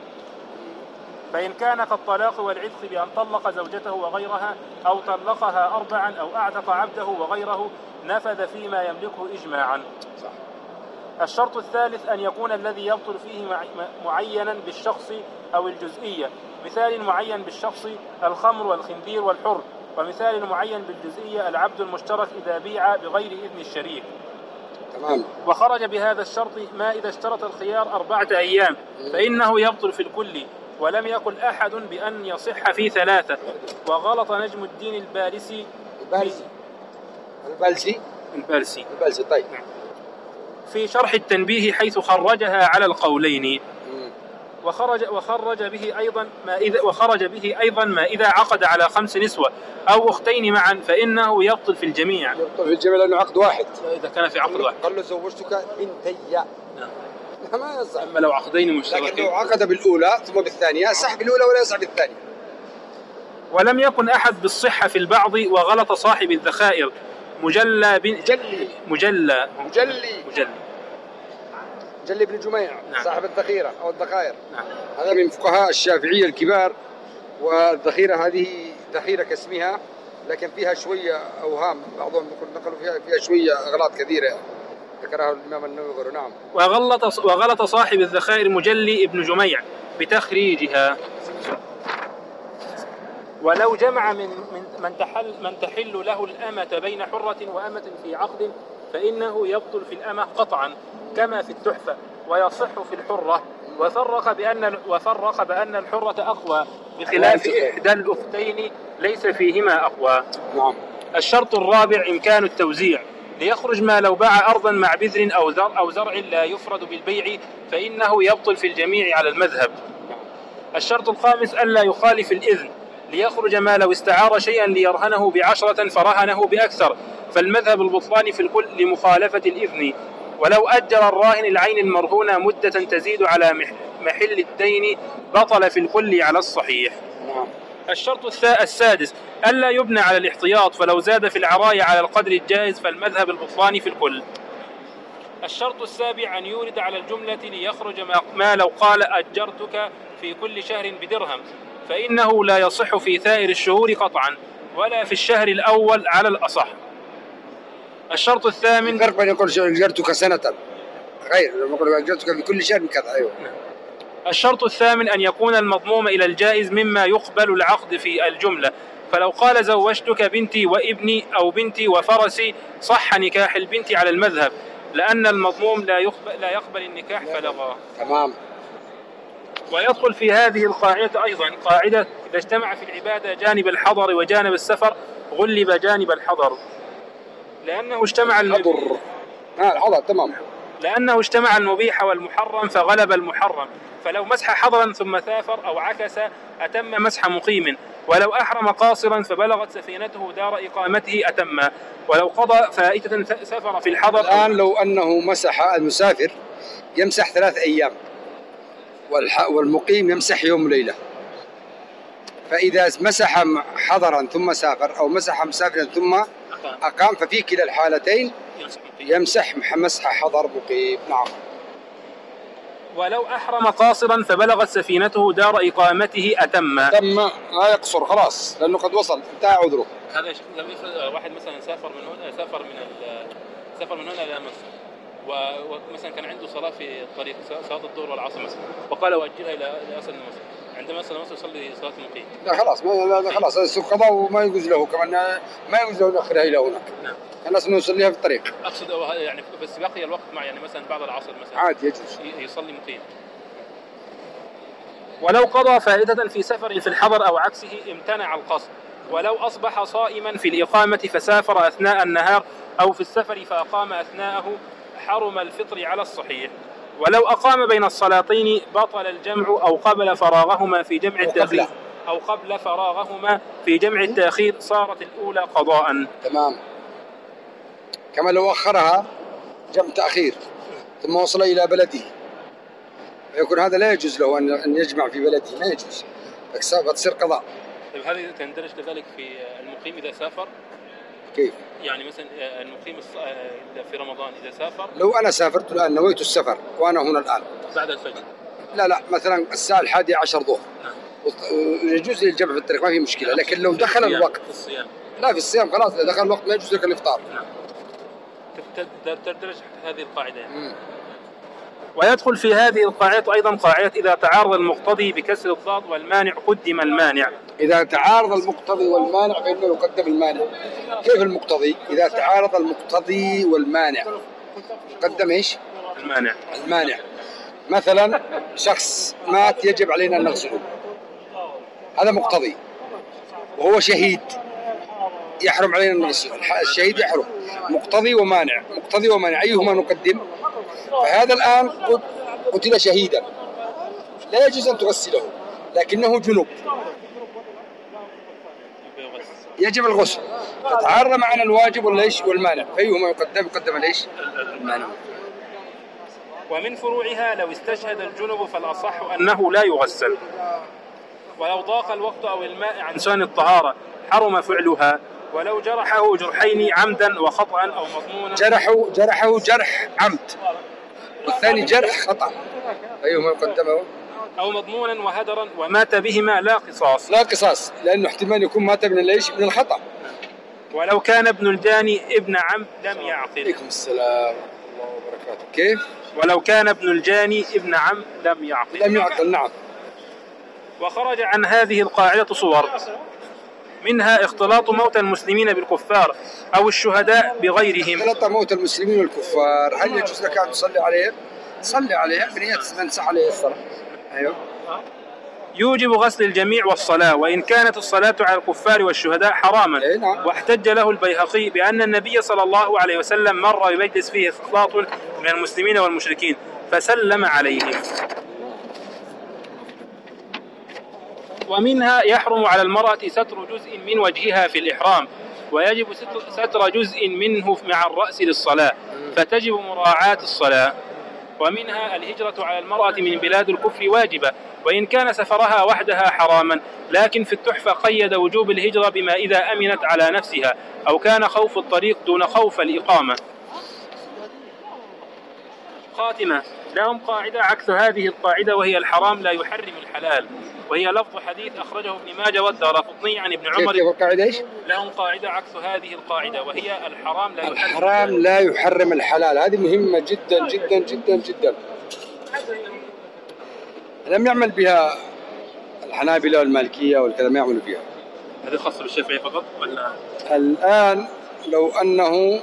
فإن كان كالطلاق والعتق بأن طلق زوجته وغيرها أو طلقها أربعا أو أعتق عبده وغيره نفذ فيما يملكه إجماعا. صح. الشرط الثالث أن يكون الذي يبطل فيه معينا بالشخص أو الجزئية، مثال معين بالشخص الخمر والخنزير والحر، ومثال معين بالجزئية العبد المشترك إذا بيع بغير إذن الشريك. تمام. وخرج بهذا الشرط ما إذا اشترط الخيار أربعة أيام فإنه يبطل في الكل، ولم يقل أحد بأن يصح في ثلاثة. وغلط نجم الدين البالسي البالسي البالسي البالسي البالسي طيب في شرح التنبيه حيث خرجها على القولين. وخرج وخرج به أيضا ما إذا وخرج به أيضا ما إذا عقد على خمس نسوة أو أختين معا فإنه يبطل في الجميع. يبطل في الجميع لأنه عقد واحد. إذا كان في عقد واحد. قال له زوجتك بنتي. نعم. ما يصح. أما لو عقدين مشتركين. لكن لو عقد بالأولى ثم بالثانية يصح بالأولى ولا يصح بالثانية. ولم يكن أحد بالصحة في البعض. وغلط صاحب الذخائر مجلى بن مجلي مجلى مجلي مجلي مجلي بن جميع. نعم. صاحب الذخيرة أو الذخائر. نعم. هذا من فقهاء الشافعية الكبار. والذخيرة هذه ذخيرة كاسمها لكن فيها شوية أوهام، بعضهم نقلوا فيها فيها شوية أغلاط كثيرة ذكرها الإمام النووي. نعم. وغلط وغلط صاحب الذخائر مجلي ابن جميع بتخريجها. ولو جمع من من من تحل من تحل له الأمة بين حرة وأمة في عقد فإنه يبطل في الأمة قطعا كما في التحفة، ويصح في الحرة. وفرق بأن وفرق بأن الحرة أقوى بخلاف إحدى الأختين ليس فيهما أقوى. نعم. الشرط الرابع إمكان التوزيع، ليخرج ما لو باع أرضا مع بذر أو زرع أو زرع لا يفرد بالبيع فإنه يبطل في الجميع على المذهب. الشرط الخامس ألا يخالف الإذن، ليخرج ما لو استعار شيئا ليرهنه بعشرة فرهنه بأكثر فالمذهب البطلان في الكل لمخالفة الإذن. ولو أجر الراهن العين المرهونة مدة تزيد على محل الدين بطل في الكل على الصحيح. نعم. الشرط السادس ألا يبنى على الاحتياط، فلو زاد في العراية على القدر الجائز فالمذهب البطلان في الكل. الشرط السابع أن يورد على الجملة ليخرج ما لو قال أجرتك في كل شهر بدرهم فإنه لا يصح في سائر الشهور قطعا ولا في الشهر الأول على الأصح. الشرط الثامن فرق بين يقول أجرتك سنة غير لما يقول أجرتك في كل شهر كذا. أيوه. الشرط الثامن أن يكون المضموم إلى الجائز مما يقبل العقد في الجملة، فلو قال زوجتك بنتي وابني أو بنتي وفرسي صح نكاح البنت على المذهب، لأن المضموم لا يقبل, لا يقبل النكاح فلغى. تمام. ويدخل في هذه القاعدة أيضا قاعدة إذا اجتمع في العبادة جانب الحضر وجانب السفر غلب جانب الحضر، لأنه اجتمع الحضر آه الحضر تمام لأنه اجتمع المبيح والمحرم فغلب المحرم، فلو مسح حضرا ثم سافر أو عكس أتم مسح مقيم، ولو أحرم قاصرا فبلغت سفينته دار إقامته أتم، ولو قضى فائتة سافر في الحضر. الآن لو أنه مسح المسافر يمسح ثلاث أيام والمقيم يمسح يوم وليلة، فإذا مسح حضرا ثم سافر أو مسح مسافرا ثم أقام ففي كلا الحالتين يمسح مسح حضر مقيم. نعم. ولو أحرم قاصرا فبلغت سفينته دار إقامته أتم تم لا يقصر خلاص لأنه قد وصل انتهى عذره. هذا لو يفرض واحد مثلا سافر من هنا سافر من سافر من هنا إلى مصر ومثلا كان عنده صلاة في الطريق صلاة الظهر والعصر مثلا وقال أؤجلها إلى أصل مصر، عندما أصل مصر يصلي صلاة المقيم. لا خلاص ما لا خلاص هذا سوق قضاء وما يجوز له كمان ما يجوز له يأخرها إلى هناك. نعم. الناس إنه يصليها في الطريق. أقصد يعني بس بقي الوقت مع يعني مثلا بعد العصر مثلا عادي يجوز يصلي مقيم. ولو قضى فائدة في سفر في الحضر أو عكسه امتنع القصد، ولو أصبح صائما في الإقامة فسافر أثناء النهار أو في السفر فأقام أثناءه حرم الفطر على الصحيح. ولو أقام بين الصلاتين بطل الجمع أو قبل فراغهما في جمع التأخير أو قبل فراغهما في جمع التأخير صارت الأولى قضاء. تمام. كما لو أخرها جمع تأخير ثم وصل إلى بلده فيكون هذا لا يجوز له أن يجمع في بلده، ما يجوز فتصير قضاء. طيب هذه تندرج كذلك في المقيم إذا سافر؟ كيف؟ يعني مثلا المقيم في رمضان إذا سافر، لو أنا سافرت الآن نويت السفر وأنا هنا الآن بعد الفجر لا لا مثلا الساعة الحادية عشر ظهر يجوز لي الجمع في الطريق ما في مشكلة، لكن لو دخل الوقت في الصيام لا في الصيام خلاص إذا دخل الوقت ما يجوز لك الإفطار. نعم. تندرج هذه القاعدة يعني. ويدخل في هذه القاعدة أيضا قاعدة إذا تعارض المقتضي بكسر الضاد والمانع قدم المانع. إذا تعارض المقتضي والمانع فإنه يقدم المانع. كيف المقتضي؟ إذا تعارض المقتضي والمانع قدم إيش؟ المانع. المانع مثلا شخص مات يجب علينا أن نغسله، هذا مقتضي، وهو شهيد يحرم علينا أن نغسله، الشهيد يحرم. مقتضي ومانع، مقتضي ومانع أيهما نقدم؟ فهذا الآن قتل شهيدا لا يجوز أن تغسله لكنه جنوب يجب الغسل، فتعارض معنا الواجب والليش والمانع فأيهما يقدم؟ يقدم ليش؟ المانع. ومن فروعها لو استشهد الجنب فالأصح أنه لا يغسل، ولو ضاق الوقت أو الماء عن سن الطهارة حرم فعلها، ولو جرحه جرحين عمدا وخطأ أو مضمونا. جرحه جرحه جرح عمد والثاني جرح خطأ أيهما يقدمه؟ أو مضمونا وهدرا ومات بهما لا قصاص. لا قصاص لأنه احتمال يكون مات من ليش؟ من الخطأ. ولو كان ابن الجاني ابن عم لم يعقل. عليكم السلام الله وبركاته. كيف؟ ولو كان ابن الجاني ابن عم لم يعقل. لم يعقل. نعم. وخرج عن هذه القاعدة صور، منها اختلاط موتى المسلمين بالكفار أو الشهداء بغيرهم. اختلاط موتى المسلمين والكفار هل يجوز لك أن تصلي عليه؟ صلي عليه بنية من صح عليه الصلاة. أيوه. يوجب غسل الجميع والصلاة، وإن كانت الصلاة على الكفار والشهداء حراما. أي نعم. واحتج له البيهقي بأن النبي صلى الله عليه وسلم مر بمجلس فيه اختلاط من المسلمين والمشركين فسلم عليهم. ومنها يحرم على المرأة ستر جزء من وجهها في الإحرام، ويجب ستر جزء منه مع الرأس للصلاة، فتجب مراعاة الصلاة. ومنها الهجرة على المرأة من بلاد الكفر واجبة، وإن كان سفرها وحدها حراما، لكن في التحفة قيد وجوب الهجرة بما إذا أمنت على نفسها أو كان خوف الطريق دون خوف الإقامة. خاتمة. لهم قاعدة عكس هذه القاعدة وهي الحرام لا يحرم الحلال. وهي لفظ حديث أخرجه ابن ماجه والدارقطني عن ابن عمر. كيف القاعدة إيش؟ لهم قاعدة عكس هذه القاعدة، وهي الحرام لا يحرم الحرام لا يحرم الحلال. هذه مهمة جدا جدا جدا جدا. لم يعمل بها الحنابلة والمالكية والكلام، ما يعملوا بها. هذا خاص بالشافعي فقط ولا؟ الآن لو أنه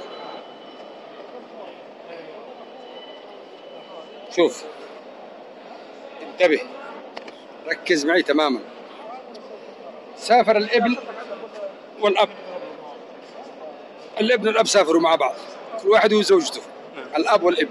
شوف انتبه ركز معي تماما. سافر الابن والأب، الابن والأب سافروا مع بعض، كل واحد وزوجته، الأب والابن،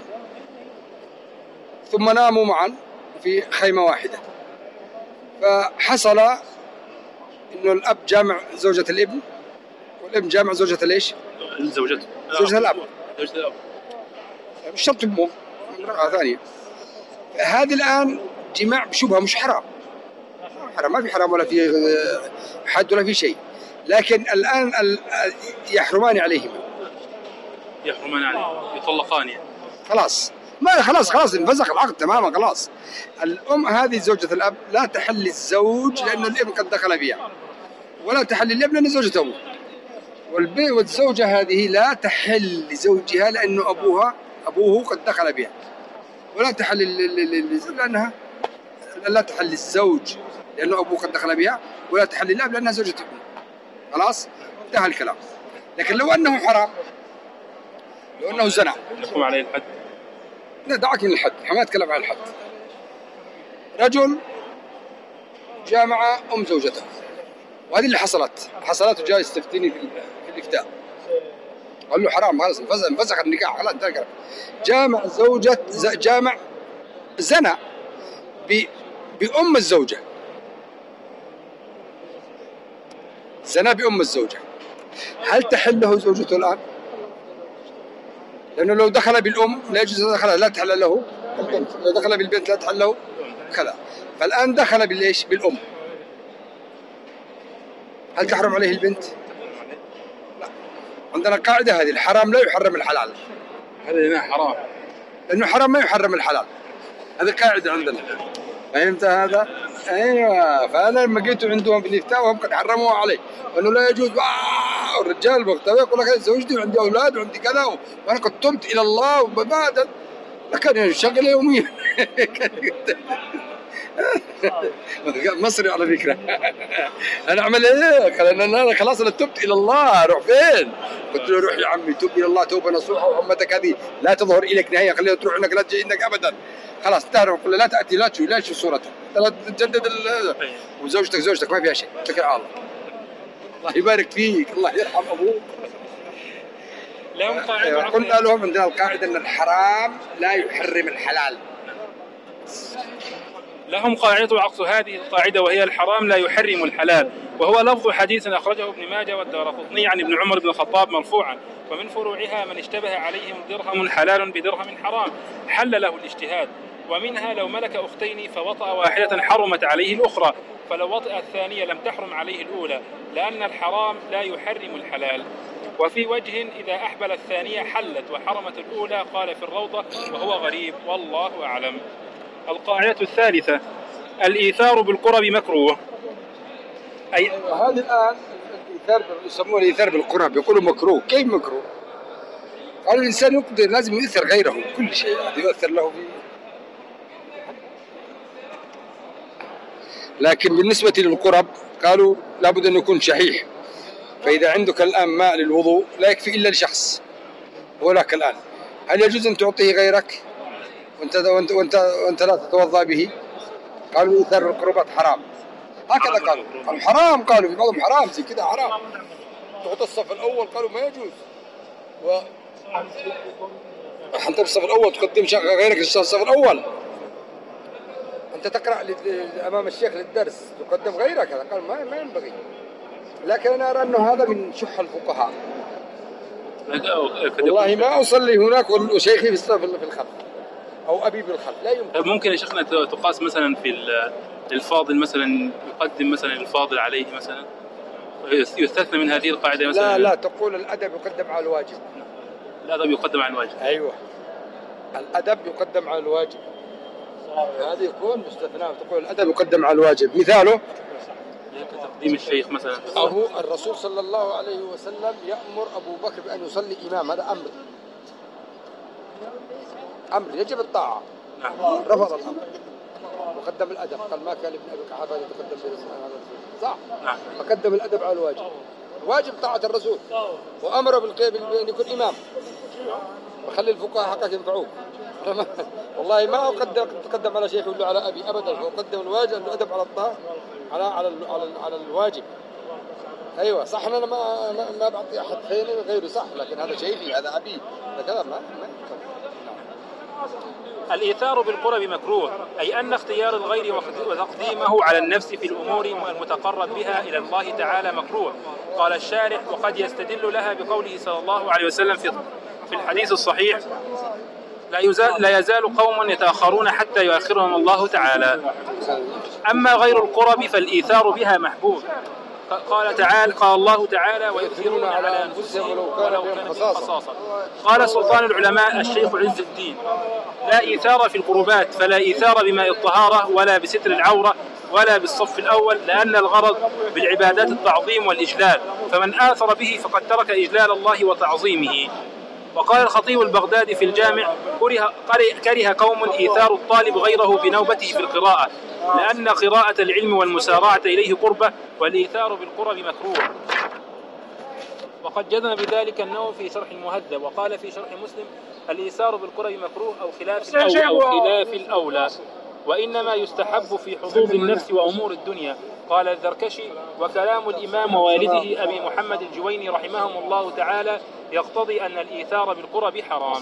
ثم ناموا معا في خيمة واحدة. فحصل إنه الأب جامع زوجة الابن والابن جامع زوجة ليش؟ زوجته زوجة الأب. زوجة الأب مش شرط أمه، امرأة ثانية. هذه الآن جماع بشبهة، مش حرام، حرام ما في حرام ولا في حد ولا في شيء، لكن الآن يحرمان عليهما. يحرمان عليه، يطلقان يعني. خلاص ما خلاص خلاص انفسخ العقد تماما. خلاص الأم هذه زوجة الأب لا تحل للزوج لأن الابن قد دخل بها، ولا تحل للابن لأن زوجته أبوه، والبي والزوجة هذه لا تحل لزوجها لأنه أبوها أبوه قد دخل بها، ولا تحل للزوج لأنها لا تحل للزوج لأنه أبوه قد دخل بها، ولا تحل للأب لأنها زوجة ابنه. خلاص انتهى الكلام. لكن لو أنه حرام، لو أنه زنا، يحكم عليه الحد. لا دعك من الحد، ما أتكلم عن الحد. رجل جامع أم زوجته، وهذه اللي حصلت حصلت وجاء يستفتيني في الإفتاء، قال له حرام خلاص انفسخ النكاح خلاص انتهى. جامع زوجة جامع زنا بأم الزوجة، زنا بأم الزوجة، هل تحل له زوجته الآن؟ لأنه لو دخل بالأم لا يجوز أن يدخل، لا تحل له البنت، لو دخل بالبنت لا تحل له كذا. فالآن دخل بالإيش؟ بالأم، هل تحرم عليه البنت؟ لا. عندنا قاعدة هذه، الحرام لا يحرم الحلال. هذا هنا حرام، لأنه حرام ما يحرم الحلال، هذه قاعدة عندنا. فهمت هذا؟ ايوه. فانا لما جيت عندهم بالافتاء وهم قد حرموها علي، انه لا يجوز. الرجال مختلف يقول لك زوجتي وعندي اولاد وعندي كذا، وانا قد تبت الى الله وبعد لكن يشغل يوميا. مصري على فكره. انا اعمل ايه؟ قال انا خلاص انا تبت الى الله، اروح فين؟ قلت له روح يا عمي توب الى الله توبه نصوحه، وعمتك هذه لا تظهر اليك نهايه، خليها تروح انك لا تجي انك ابدا. خلاص تعرف قل لا تاتي لا تشوف لا تشوف صورتها، لا تجدد وزوجتك زوجتك ما فيها شيء، اتكل على الله. الله يبارك فيك، الله يرحم ابوك. لهم قاعده، قلنا لهم عندنا القاعده ان الحرام لا يحرم الحلال. لهم قاعدة عكس هذه القاعدة، وهي الحرام لا يحرم الحلال، وهو لفظ حديث أخرجه ابن ماجه والدارقطني عن ابن عمر بن الخطاب مرفوعا: ومن فروعها من اشتبه عليهم درهم حلال بدرهم حرام حل له الاجتهاد، ومنها لو ملك أختين فوطأ واحدة حرمت عليه الأخرى، فلو وطأ الثانية لم تحرم عليه الأولى، لأن الحرام لا يحرم الحلال. وفي وجه إذا أحبل الثانية حلت وحرمت الأولى، قال في الروضة وهو غريب، والله أعلم. القاعدة الثالثة: الإيثار بالقرب مكروه. أي هذا الآن الإيثار يسموه الإيثار بالقرب، يقولوا مكروه. كيف مكروه؟ قالوا الإنسان يقدر لازم يؤثر غيره كل شيء يؤثر له فيه. لكن بالنسبة للقرب قالوا لابد أن يكون شحيح. فإذا عندك الآن ماء للوضوء لا يكفي إلا لشخص ولك الآن، هل يجوز أن تعطيه غيرك وانت وانت وانت, وانت لا تتوضا به؟ قالوا إيثار القربات حرام. هكذا قالوا، قالوا حرام، قالوا في بعضهم حرام زي كذا حرام. تعطي الصف الأول قالوا ما يجوز، و أنت بالصف الأول تقدم غيرك الصف الأول، أنت تقرأ أمام الشيخ للدرس تقدم غيرك، هذا قال ما ما ينبغي. لكن أنا أرى أنه هذا من شح الفقهاء. والله ما أصلي هناك وشيخي في الصف في الخلف أو أبي بالخلف، لا يمكن. ممكن يا شيخنا تقاس مثلا في الفاضل، مثلا يقدم مثلا الفاضل عليه مثلا، يستثنى من هذه القاعدة مثلا؟ لا لا، تقول الأدب يقدم على الواجب. الأدب يقدم على الواجب. أيوه، الأدب يقدم على الواجب. هذه يكون مستثنى، تقول الأدب يقدم على الواجب. مثاله تقديم الشيخ مثلا. أهو الرسول صلى الله عليه وسلم يأمر أبو بكر بأن يصلي إمام، هذا أمر أمر يجب الطاعة. نعم. رفض الأمر وقدم الأدب، قال ما كان لابن أبي قحافة يتقدم برسول صح؟ نعم. فقدم الأدب على الواجب. الواجب طاعة الرسول، وأمر بالقيام بأن يكون إمام، وخلي الفقهاء حقك ينفعوك. والله ما أقدم تقدم على شيخ ولا على أبي أبدا، فقدم الواجب الأدب على الطاعة على على على, على الواجب. أيوة صح، أنا ما ما, ما بعطي أحد خير غيره صح، لكن هذا شيخي هذا أبي هذا ما ما الإيثار بالقرب مكروه، أي أن اختيار الغير وتقديمه على النفس في الأمور المتقرب بها إلى الله تعالى مكروه. قال الشارح: وقد يستدل لها بقوله صلى الله عليه وسلم في في الحديث الصحيح: لا يزال, لا يزال قوم يتأخرون حتى يؤخرهم الله تعالى. أما غير القرب فالإيثار بها محبوب. قال تعالى قال الله تعالى: ويؤثرون على أنفسهم ولو كان بهم خصاصة. قال سلطان العلماء الشيخ عز الدين: لا إيثار في القربات، فلا إيثار بماء الطهارة ولا بستر العورة ولا بالصف الأول، لأن الغرض بالعبادات التعظيم والإجلال، فمن آثر به فقد ترك إجلال الله وتعظيمه. وقال الخطيب البغدادي في الجامع: كره, كره قوم إيثار الطالب غيره بنوبته في القراءة، لأن قراءة العلم والمسارعة إليه قربة، والإيثار بالقرب مكروه. وقد جزم بذلك النووي في شرح المهذب، وقال في شرح مسلم: الإيثار بالقرب مكروه أو خلاف الأولى, أو خلاف الأولى وإنما يستحب في حظوظ النفس وأمور الدنيا. قال الزركشي: وكلام الإمام ووالده أبي محمد الجويني رحمهم الله تعالى يقتضي أن الإيثار بالقرب حرام.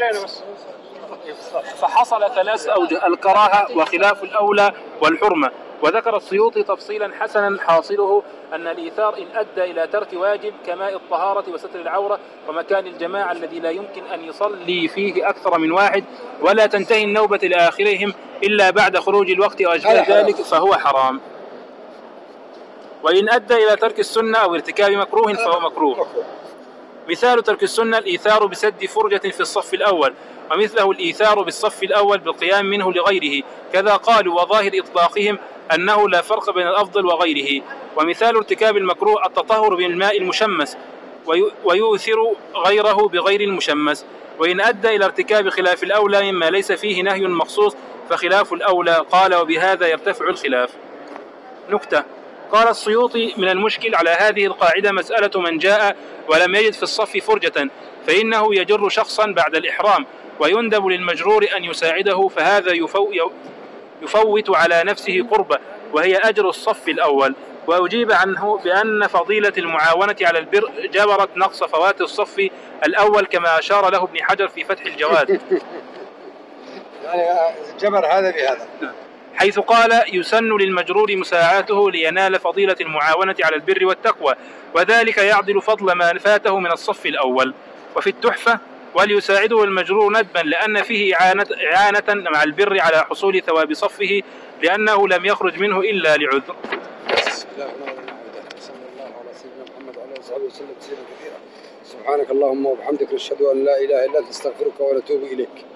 فحصل ثلاث أوجه: الكراهة وخلاف الأولى والحرمة. وذكر السيوطي تفصيلا حسنا حاصله أن الإيثار إن أدى إلى ترك واجب كماء الطهارة وستر العورة ومكان الجماعة الذي لا يمكن أن يصلي فيه أكثر من واحد، ولا تنتهي النوبة إلى آخرهم إلا بعد خروج الوقت أو أشبه ذلك، فهو حرام. وإن أدى إلى ترك السنة أو ارتكاب مكروه فهو مكروه. مثال ترك السنة: الإيثار بسد فرجة في الصف الأول، ومثله الإيثار بالصف الأول بالقيام منه لغيره. كذا قالوا، وظاهر إطلاقهم أنه لا فرق بين الأفضل وغيره. ومثال ارتكاب المكروه: التطهر بالماء المشمس، ويؤثر غيره بغير المشمس. وإن أدى إلى ارتكاب خلاف الأولى مما ليس فيه نهي مخصوص فخلاف الأولى. قال: وبهذا يرتفع الخلاف. نكتة: قال السيوطي: من المشكل على هذه القاعدة مسألة من جاء ولم يجد في الصف فرجة، فإنه يجر شخصا بعد الإحرام، ويندب للمجرور أن يساعده، فهذا يفوت على نفسه قربة وهي أجر الصف الأول. وأجيب عنه بأن فضيلة المعاونة على البر جبرت نقص فوات الصف الأول، كما أشار له ابن حجر في فتح الجواد. يعني جبر هذا بهذا، حيث قال: يسن للمجرور مساعاته لينال فضيلة المعاونة على البر والتقوى، وذلك يعدل فضل ما فاته من الصف الأول. وفي التحفة: وليساعده المجرور ندبا، لأن فيه إعانة, إعانة مع البر على حصول ثواب صفه، لأنه لم يخرج منه إلا لعذر. سبحانك اللهم وبحمدك، نشهد أن لا إله إلا أنت، نستغفرك ونتوب إليك.